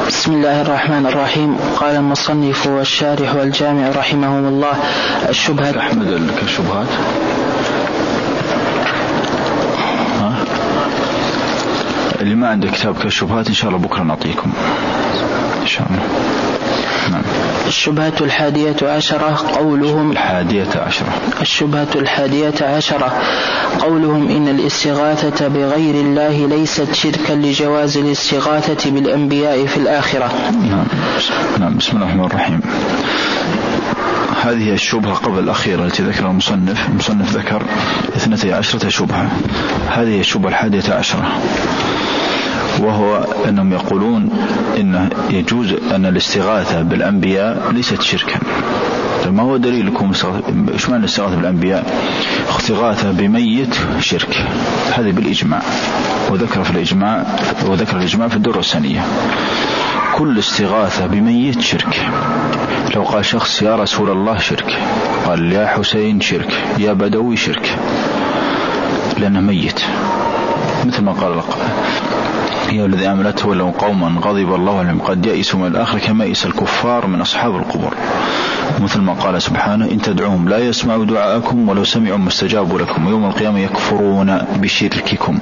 بسم الله الرحمن الرحيم. قال المصنف والشارح والجامع رحمهم الله: الشبهة. أحمد كالشبهات اللي ما عنده كتاب كالشبهات إن شاء الله بكرة نعطيكم إن شاء الله. نعم. الشبهة 11 قولهم الشبهة 11 قولهم إن الاستغاثة بغير الله ليست شركا لجواز الاستغاثة بالأنبياء في الآخرة. نعم. بسم الله الرحمن الرحيم. هذه الشبهة قبل الأخيرة التي ذكرها المصنف ذكر 12 شبهة. هذه الشبهة 11 وهو أنهم يقولون إن يجوز أن الاستغاثة بالأنبياء ليست شركا. ما هو دليلكم إيش معنى الاستغاثة بالأنبياء؟ استغاثة بميت شرك، هذا بالإجماع، وذكر الإجماع في الدورة الثانية. كل استغاثة بميت شرك. لو قال شخص يا رسول الله شرك، قال يا حسين شرك، يا بدوي شرك، لأنه ميت. مثل ما قال يا الذي آمنت ولو قوما غضب الله عليهم قد يئسوا من الآخرة كما يئس الكفار من أصحاب القبور. مثل ما قال سبحانه إن تدعوهم لا يسمعوا دعاءكم ولو سمعوا ما استجابوا لكم ويوم القيامة يكفرون بشرككم.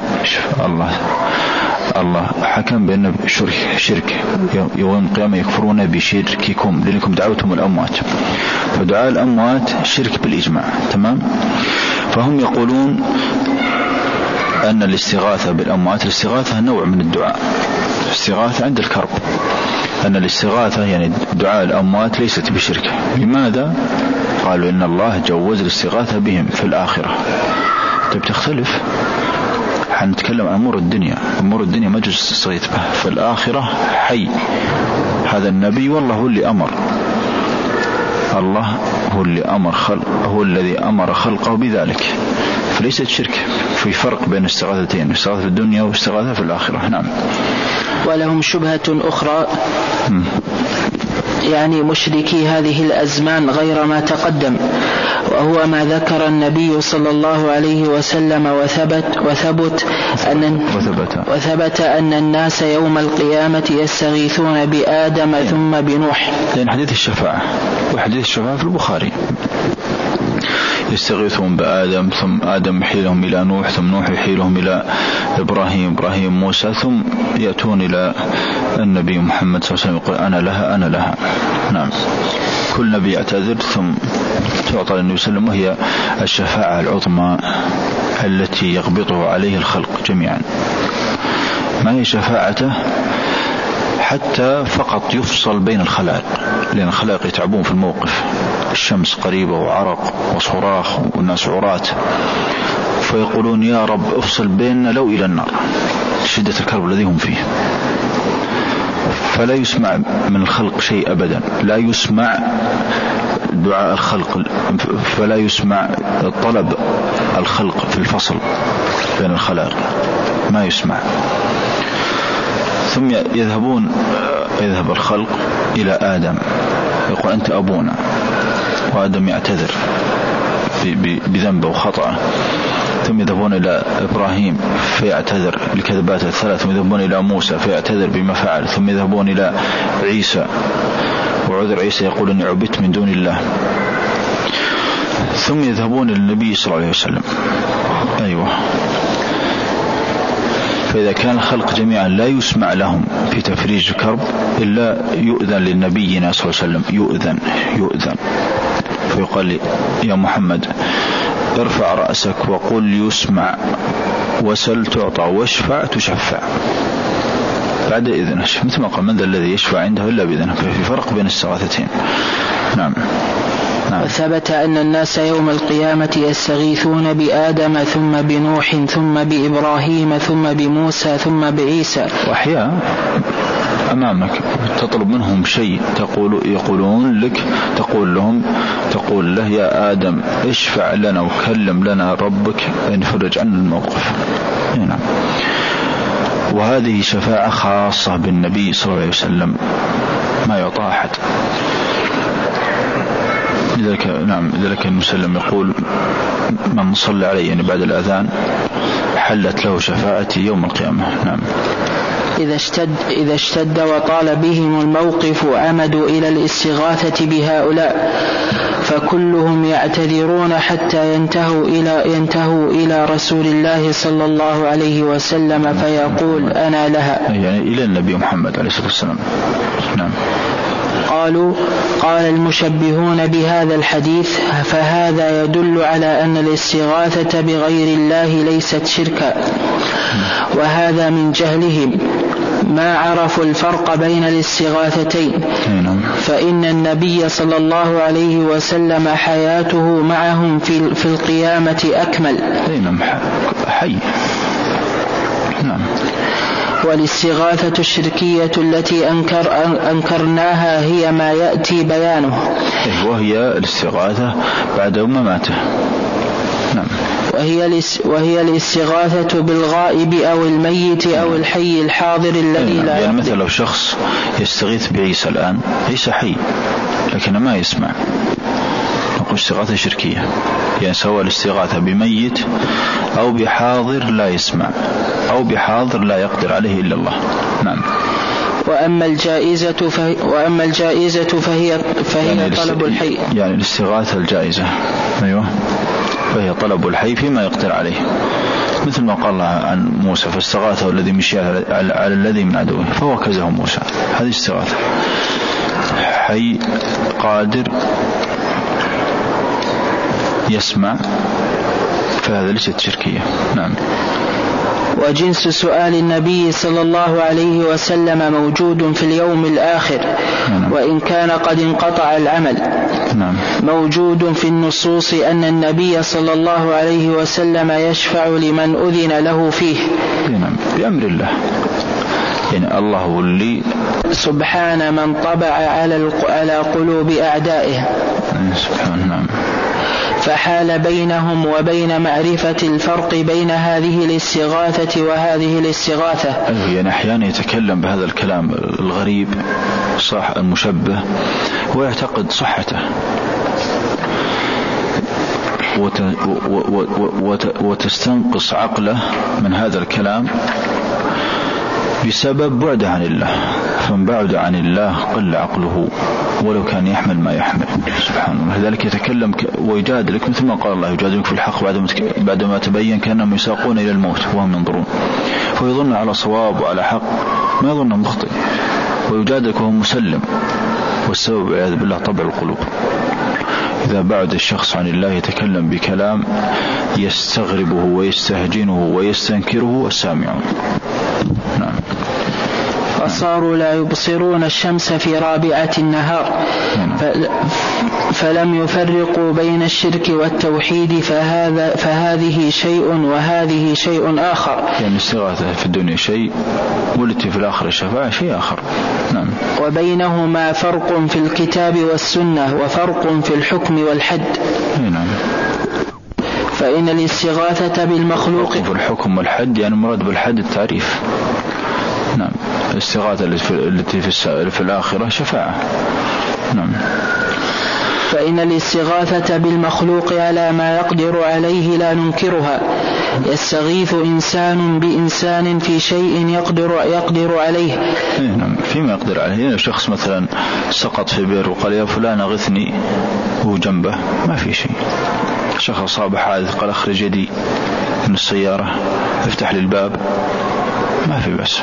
الله حكم بأن شرك يوم القيامة يكفرون بشرككم لأنكم دعوتم الأموات، فدعاء الأموات شرك بالإجماع. تمام. فهم يقولون أن الاستغاثة بالأموات، الاستغاثة نوع من الدعاء، الاستغاثة عند الكرب، أن الاستغاثة يعني دعاء الأموات ليست بشرك. لماذا؟ قالوا إن الله جوز الاستغاثة بهم في الآخرة. طيب تختلف، حنتكلم عن أمور الدنيا ما جوز تستغيث به. في الآخرة حي هذا النبي والله هو اللي أمر، الله هو الذي أمر خلقه بذلك، فليست شرك. في فرق بين استغاثتين، استغاثة في الدنيا واستغاثة في الآخرة. نعم. ولهم شبهة أخرى يعني مشركي هذه الأزمان غير ما تقدم، وهو ما ذكر النبي صلى الله عليه وسلم وثبت أن الناس يوم القيامة يستغيثون بآدم ثم بنوح، لأن حديث الشفاعة في البخاري يستغيثون بآدم ثم آدم يحيلهم إلى نوح ثم نوح يحيلهم إلى إبراهيم موسى ثم يأتون إلى النبي محمد صلى الله عليه وسلم يقول أنا لها. نعم. كل نبي يعتذر ثم تعطى للنبي صلى الله عليه وسلم، وهي الشفاعة العظمى التي يغبطه عليه الخلق جميعا. ما هي شفاعته؟ حتى فقط يفصل بين الخلائق، لأن الخلائق يتعبون في الموقف، الشمس قريبة وعرق وصراخ والناس عراة، فيقولون يا رب افصل بيننا لو إلى النار، شدة الكرب الذي هم فيه. فلا يسمع من الخلق شيء أبدا، لا يسمع دعاء الخلق، فلا يسمع طلب الخلق في الفصل بين الخلائق، ما يسمع. ثم يذهب الخلق إلى آدم يقول أنت أبونا، وآدم يعتذر بذنبه وخطأه. ثم يذهبون إلى إبراهيم فيعتذر لكذبات الثلاث، ثم يذهبون إلى موسى فيعتذر بما فعل، ثم يذهبون إلى عيسى وعذر عيسى يقول أني عبدت من دون الله، ثم يذهبون إلى النبي صلى الله عليه وسلم. أيوة. فإذا كان الخلق جميعا لا يسمع لهم في تفريج الكرب إلا يؤذن للنبينا صلى الله عليه وسلم، يؤذن فيقال لي يا محمد ارفع رأسك وقل يسمع وسل تعطى واشفع تشفع، بعد إذنه. مثل ما قال من ذا الذي يشفع عنده إلا بإذنه. في فرق بين الثلاثتين. نعم. وثبت أن الناس يوم القيامة يستغيثون بآدم ثم بنوح ثم بإبراهيم ثم بموسى ثم بعيسى. وأحياء أمامك تطلب منهم شيء، يقولون لك، تقول له يا آدم اشفع لنا وكلم لنا ربك أن يفرج عنا الموقف. نعم. وهذه شفاعة خاصة بالنبي صلى الله عليه وسلم ما يعطى أحد. لذلك المسلم يقول من صلى عليه يعني بعد الأذان حلت له شفاعتي يوم القيامة. نعم. إذا اشتد وطال بهم الموقف عمدوا إلى الاستغاثة بهؤلاء، فكلهم يعتذرون حتى ينتهوا إلى رسول الله صلى الله عليه وسلم فيقول أنا لها، يعني إلى النبي محمد عليه الصلاة والسلام. نعم. قال المشبهون بهذا الحديث فهذا يدل على أن الاستغاثة بغير الله ليست شركا، وهذا من جهلهم ما عرفوا الفرق بين الاستغاثتين، فإن النبي صلى الله عليه وسلم حياته معهم في القيامة أكمل. حي. نعم. والاستغاثة الشركية التي أنكرناها هي ما يأتي بيانه، وهي الاستغاثة بعد مماته. نعم. وهي الاستغاثة بالغائب أو الميت أو الحي الحاضر الذي لا يعني مثلا لو شخص يستغيث بعيسى الآن، عيسى حي لكن ما يسمع، نقول استغاثة شركية، يعني سواء الاستغاثة بميت أو بحاضر لا يسمع أو بحاضر لا يقدر عليه إلا الله. نعم. وأما الجائزة فهي يعني طلب الحي، يعني الاستغاثة الجائزة أيوة، فهي طلب الحي فيما يقدر عليه، مثل ما قال الله عن موسى فاستغاثه الذي مشي على الذي من عدوه فوكزه موسى، هذه استغاثة. حي قادر يسمع، فهذا ليست شركية. نعم. وجنس سؤال النبي صلى الله عليه وسلم موجود في اليوم الآخر، وإن كان قد انقطع العمل. موجود في النصوص أن النبي صلى الله عليه وسلم يشفع لمن أذن له فيه بأمر الله، يعني الله هو اللي سبحان من طبع على قلوب أعدائه سبحانه. فحال بينهم وبين معرفة الفرق بين هذه الاستغاثة وهذه الاستغاثة. يعني أحيانا يتكلم بهذا الكلام الغريب صح المشبه ويعتقد صحته وتستنقص عقله من هذا الكلام بسبب بعده عن الله، فمن بعد عن الله قل عقله ولو كان يحمل ما يحمل. سبحان الله. لذلك يتكلم ويجادلك مثل ما قال الله يجادلك في الحق بعدما تبين كأنهم يساقون إلى الموت وهم ينظرون، فيظن على صواب وعلى حق ما يظن مخطئ، ويجادلك وهو مسلم، والسبب والعياذ بالله طبع القلوب. إذا بعد الشخص عن الله يتكلم بكلام يستغربه ويستهجنه ويستنكره السامعون. نعم. فصاروا لا يبصرون الشمس في رابعة النهار، فلم يفرقوا بين الشرك والتوحيد، فهذه شيء وهذه شيء آخر. يعني الاستغاثة في الدنيا شيء والتي في الآخرة الشفاعة شيء آخر. نعم. وبينهما فرق في الكتاب والسنة وفرق في الحكم والحد. نعم. فإن الاستغاثة بالمخلوق في الحكم والحد يعني مراد بالحد التعريف. نعم. الاستغاثة التي في الآخرة شفاعة. نعم. فإن الاستغاثة بالمخلوق على ما يقدر عليه لا ننكرها. يستغيث إنسان بإنسان في شيء يقدر عليه. نعم. فيما يقدر عليه. لو شخص مثلا سقط في بئر وقال يا فلان أغثني وهو جنبه ما في شيء. شخص صاب حادث قال أخرج يدي من السيارة افتح لي الباب ما في بس.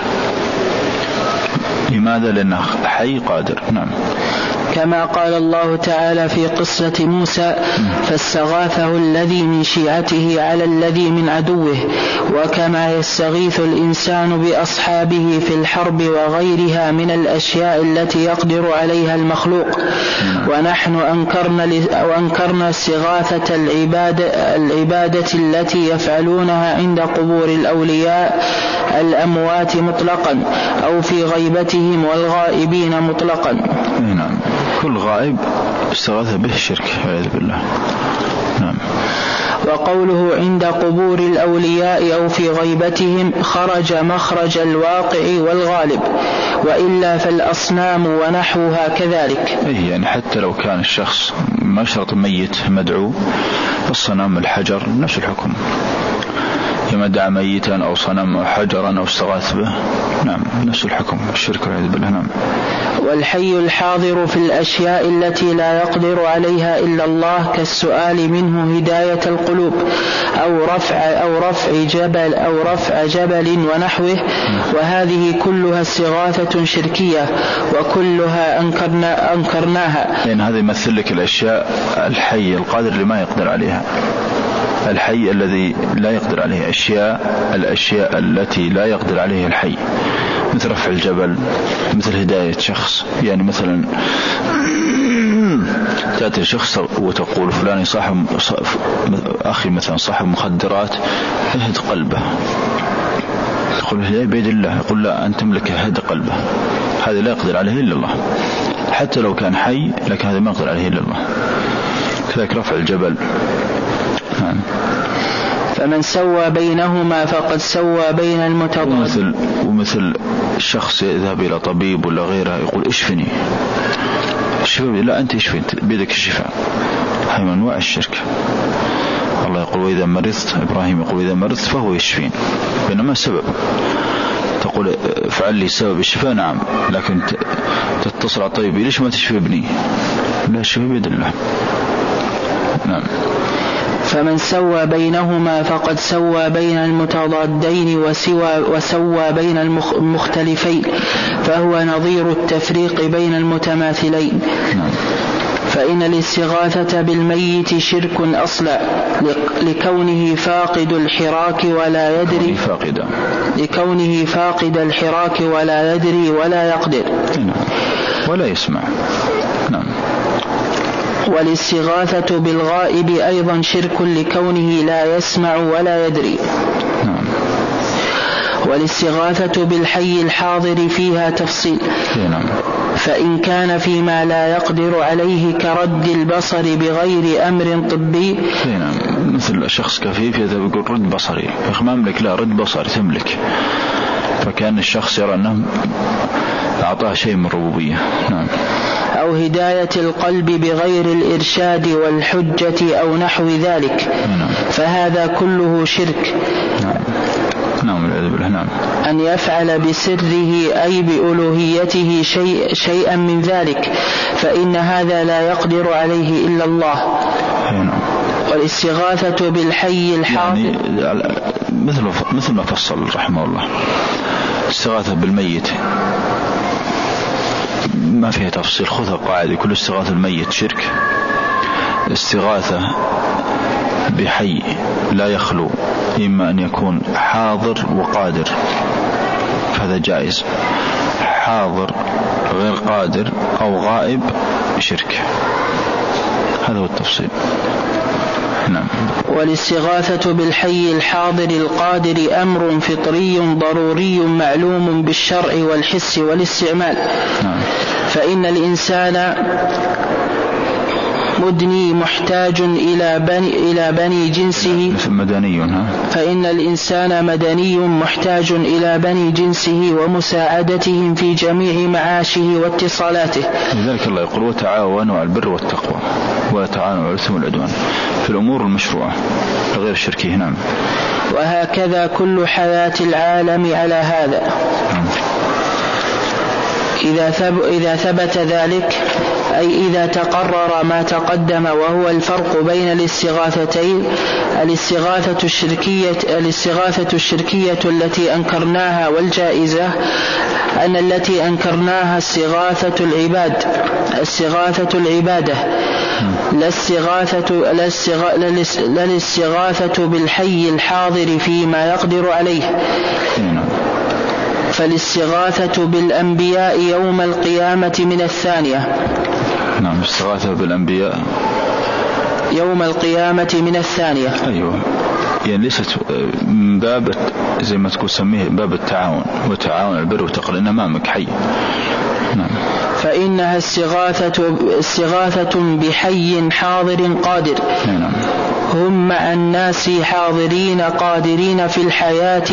لماذا؟ لأنه حي قادر. نعم. كما قال الله تعالى في قصة موسى فاستغاثه الذي من شيعته على الذي من عدوه، وكما يستغيث الإنسان بأصحابه في الحرب وغيرها من الأشياء التي يقدر عليها المخلوق. ونحن أنكرنا استغاثة العبادة التي يفعلونها عند قبور الأولياء الأموات مطلقا أو في غيبتهم والغائبين مطلقا. نعم. كل غائب استغاث به الشرك والعياذ بالله. نعم. وقوله عند قبور الأولياء أو في غيبتهم خرج مخرج الواقع والغالب، وإلا فالأصنام ونحوها كذلك. يعني حتى لو كان الشخص ما شرط ميت مدعو، فالصنم الحجر نفس الحكم، كما دعا ميتا أو صنم أو حجرا أو استغاث به. نعم نفس الحكم الشرك والعياذ بالله. نعم. والحي الحاضر في الأشياء التي لا يقدر عليها إلا الله كالسؤال منه هداية القلوب أو رفع جبل ونحوه، وهذه كلها استغاثة شركية وكلها أنكرناها. لأن هذا يمثل لك الأشياء الحي القادر لما يقدر عليها، الحي الذي لا يقدر عليه، الأشياء التي لا يقدر عليها الحي، مثل رفع الجبل، مثل هداية شخص. يعني مثلا تأتي شخص وتقول فلان صاحب أخي مثلا صاحب مخدرات اهد قلبه، تقول الهداية بيد الله، يقول لا أنت تملك هد قلبه، هذا لا يقدر عليه إلا الله، حتى لو كان حي لكن هذا ما يقدر عليه إلا الله. كذلك رفع الجبل. فمن سوى بينهما فقد سوى بين المتضادين. ومثل الشخص يذهب إلى طبيب ولا غيره يقول اشفني، لا أنت اشفي بيدك الشفاء، هذا من أنواع الشرك. الله يقول وإذا مرضت، إبراهيم يقول وإذا مرضت فهو يشفين، بينما السبب تقول فعل لي سبب الشفاء، نعم، لكن تتصل على طيب ليش ما تشفي ابني؟ لا، الشفاء بيد الله. نعم. فمن سوى بينهما فقد سوى بين المتضادين وسوى بين المختلفين، فهو نظير التفريق بين المتماثلين. فإن الاستغاثة بالميت شرك أصلا لكونه فاقد الحراك ولا يدري، لكونه فاقد الحراك ولا يدري ولا يقدر ولا يسمع. نعم. والاستغاثة بالغائب أيضا شرك لكونه لا يسمع ولا يدري. والاستغاثة بالحي الحاضر فيها تفصيل، فإن كان فيما لا يقدر عليه كرد البصر بغير أمر طبي، مثل شخص كفيف يذهب يقول رد بصري، ما أملك، لا رد بصري تملك، فكان الشخص يرى أنه أعطاه شيء من الربوبية. نعم. أو هداية القلب بغير الإرشاد والحجة أو نحو ذلك، فهذا كله شرك. نعم. نعم. أن يفعل بسره أي بألوهيته شيئا من ذلك، فإن هذا لا يقدر عليه إلا الله. والاستغاثة بالحي الحاضر يعني مثل ما فصل رحمه الله، استغاثة بالميت ما فيها تفصيل، خذها قاعدة، كل استغاثة الميت شرك. استغاثة بحي لا يخلو، إما أن يكون حاضر وقادر فهذا جائز، حاضر غير قادر أو غائب شرك، هذا هو التفصيل. نعم. والاستغاثة بالحي الحاضر القادر أمر فطري ضروري معلوم بالشرع والحس والاستعمال. فإن الإنسان مدني محتاج إلى بني جنسه، فإن الإنسان مدني محتاج إلى بني جنسه ومساعدتهم في جميع معاشه واتصالاته. لذلك الله يقول وتعاونوا على البر والتقوى ولا تعاونوا على الإثم والعدوان في الأمور المشروعة غير الشركية. نعم. وهكذا كل حياة العالم على هذا. إذا ثبت ذلك، أي إذا تقرر ما تقدم، وهو الفرق بين الاستغاثتين، الاستغاثة الشركية التي أنكرناها والجائزة، أن التي أنكرناها استغاثة العبادة، لا الاستغاثة بالحي الحاضر فيما يقدر عليه. فالاستغاثة بالأنبياء يوم القيامة من الثانية. نعم. استغاثة بالأنبياء يوم القيامة من الثانية. أيوة، يعني ليست من باب زي ما تقول سميه باب التعاون، وتعاون البر والتقوى، إن أمامك حي. نعم. فإنها استغاثة بحي حاضر قادر. نعم. هم مع الناس حاضرين قادرين في الحياة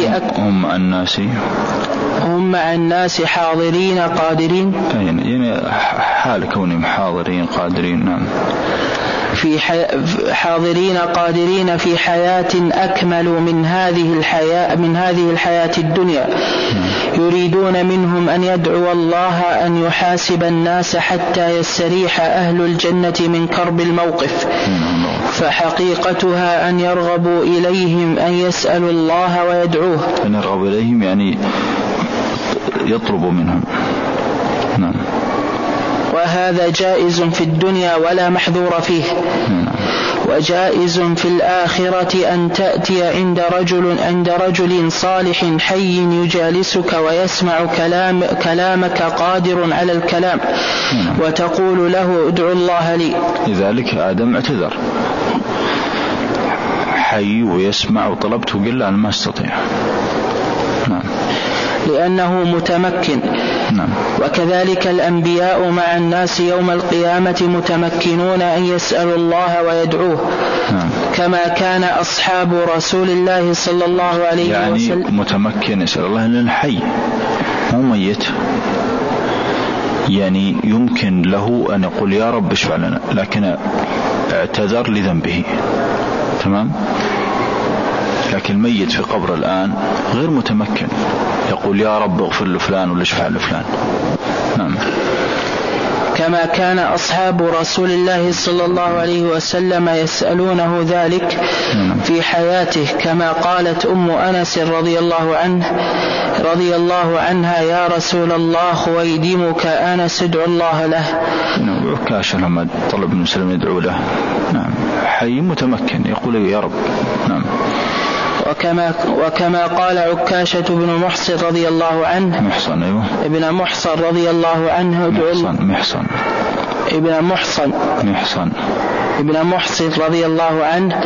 هم مع الناس حاضرين قادرين، يعني حال كونهم حاضرين قادرين. نعم. حاضرين قادرين في حياة أكمل من هذه الحياة الدنيا، يريدون منهم أن يدعو الله أن يحاسب الناس حتى يستريح أهل الجنة من كرب الموقف، فحقيقتها أن يرغبوا إليهم أن يسألوا الله ويدعوه. أن يرغبوا إليهم يعني يطلبوا منهم. نعم. وهذا جائز في الدنيا ولا محذور فيه. وجائز في الآخرة أن تأتي عند رجل صالح حي يجالسك ويسمع كلامك قادر على الكلام، وتقول له ادعو الله لي. لذلك آدم اعتذر، حي ويسمع وطلبته قل أنا ما استطيع. نعم. لأنه متمكن. نعم. وكذلك الأنبياء مع الناس يوم القيامة متمكنون أن يسألوا الله ويدعوه. نعم. كما كان أصحاب رسول الله صلى الله عليه وسلم. يعني متمكن يسأل الله لأنه حي مو ميت، يعني يمكن له أن يقول يا رب اشفع لنا، لكن اعتذر لذنبه. تمام. لكن الميت في قبر الآن غير متمكن يقول يا رب اغفر لفلان ولا اشفع لفلان. نعم. كما كان أصحاب رسول الله صلى الله عليه وسلم يسألونه ذلك في حياته، كما قالت أم أنس رضي الله عنها يا رسول الله خويدمك أنس ادعو الله له. عكاشة لما طلب من وسلم يدعو له. نعم. حي متمكن يقول يا رب. نعم. وكما قال عكاشة بن محصن رضي الله عنه، محصن أيوه. ابن محصن رضي الله عنه ابن محصن رضي الله عنه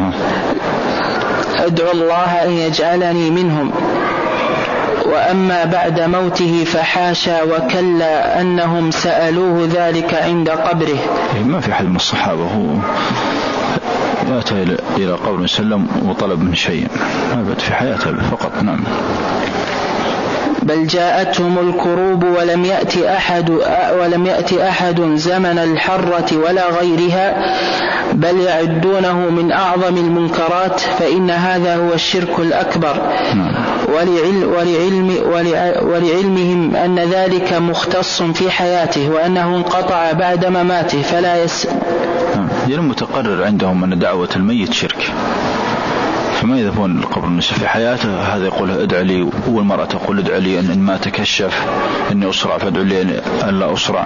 ادعو الله أن يجعلني منهم. وأما بعد موته فحاشا وكلا أنهم سألوه ذلك عند قبره. ما في أحد من الصحابة هو أتى إلى قبر وسلم وطلب من شيء، أبد في حياته فقط. نعم. بل جاءتهم الكروب ولم يأتي أحد زمن الحرة ولا غيرها، بل يعدونه من أعظم المنكرات، فإن هذا هو الشرك الأكبر. ولعلمهم أن ذلك مختص في حياته وأنه انقطع بعد مماته فلا المتقرر عندهم أن دعوة الميت شرك، فما يذهبون القبر النساء في حياته. هذا يقول ادعى لي، والمرأة تقول ادعى لي أن ما تكشف أني أسرع، فادعوا لي أن لا أسرع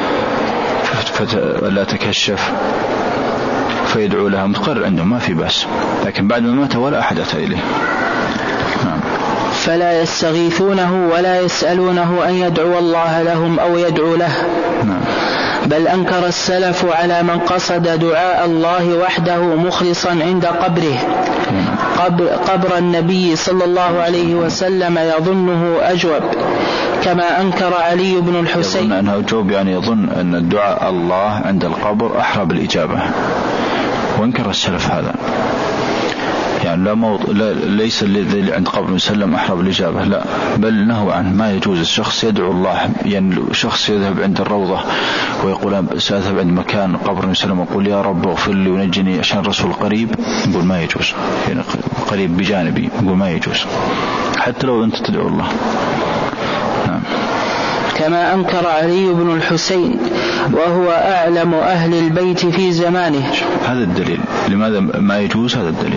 فلا تكشف، فيدعو لها. متقرر عندهم ما في بأس، لكن بعد ما مات ولا أحد أتى إليه. نعم. فلا يستغيثونه ولا يسألونه أن يدعو الله لهم أو يدعو له. نعم. بل أنكر السلف على من قصد دعاء الله وحده مخلصا عند قبره. قبر النبي صلى الله عليه وسلم يظنه أجوب، كما أنكر علي بن الحسين. يظن أنه أجوب، يعني يظن أن الدعاء الله عند القبر أحرى بالإجابة، وانكر السلف هذا. يعني ليس الذي عند قبر وسلم أحرى بالإجابة، لا، بل نهوا عنه. ما يجوز الشخص يدعو الله، يعني شخص يذهب عند الروضة ويقول سأذهب عند مكان قبر وسلم ويقول يا رب اغفر لي ونجني عشان الرسول قريب، يقول ما يجوز. يعني قريب بجانبي، يقول ما يجوز حتى لو أنت تدعو الله. نعم. كما أنكر علي بن الحسين وهو أعلم أهل البيت في زمانه. هذا الدليل لماذا ما يجوز، هذا الدليل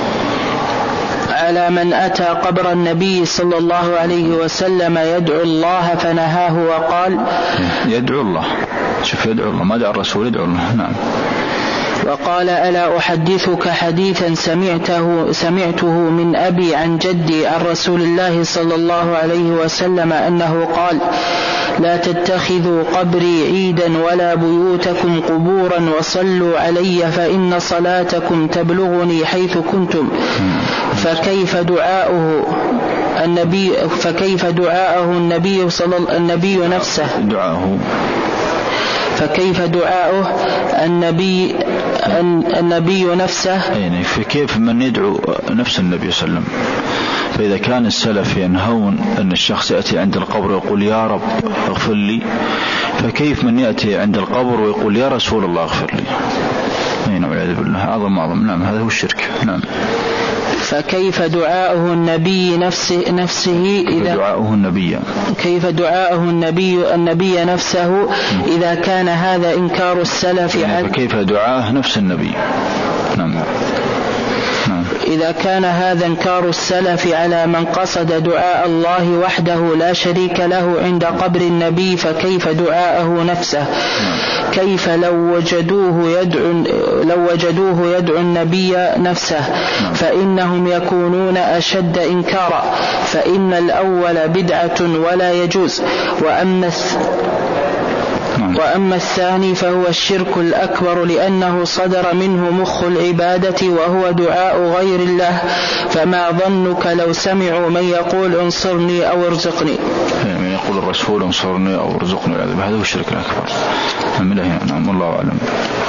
على من أتى قبر النبي صلى الله عليه وسلم يدعو الله فنهاه وقال يدعو الله. شوف، يدعو الله، ما دعا الرسول، يدعو الله. نعم. وقال ألا أحدثك حديثا سمعته من أبي عن جدي عن رسول الله صلى الله عليه وسلم أنه قال لا تتخذوا قبري عيدا ولا بيوتكم قبورا وصلوا علي فإن صلاتكم تبلغني حيث كنتم. فكيف دعاؤه النبي نفسه؟ فكيف دعاؤه النبي نفسه؟ يعني فكيف من يدعو نفس النبي صلى الله عليه وسلم؟ فإذا كان السلف ينهون أن الشخص يأتي عند القبر ويقول يا رب اغفر لي، فكيف من يأتي عند القبر ويقول يا رسول الله اغفر لي؟ نعم والعياذ بالله أعظم. نعم هذا هو الشرك. نعم. فكيف دعاؤه النبي نفسه إذا كيف دعاؤه النبي نفسه إذا كان هذا إنكار السلف على فكيف دعاءه نفس النبي. نعم. إذا كان هذا انكار السلف على من قصد دعاء الله وحده لا شريك له عند قبر النبي فكيف دعاءه نفسه؟ كيف لو وجدوه يدعو النبي نفسه فإنهم يكونون أشد إنكارا، فإن الأول بدعة ولا يجوز، وأما الثاني فهو الشرك الأكبر لأنه صدر منه مخ العبادة وهو دعاء غير الله. فما ظنك لو سمعوا من يقول انصرني أو ارزقني، من يقول الرسول انصرني أو ارزقني، هذا هو الشرك الأكبر. نعم الله أعلم.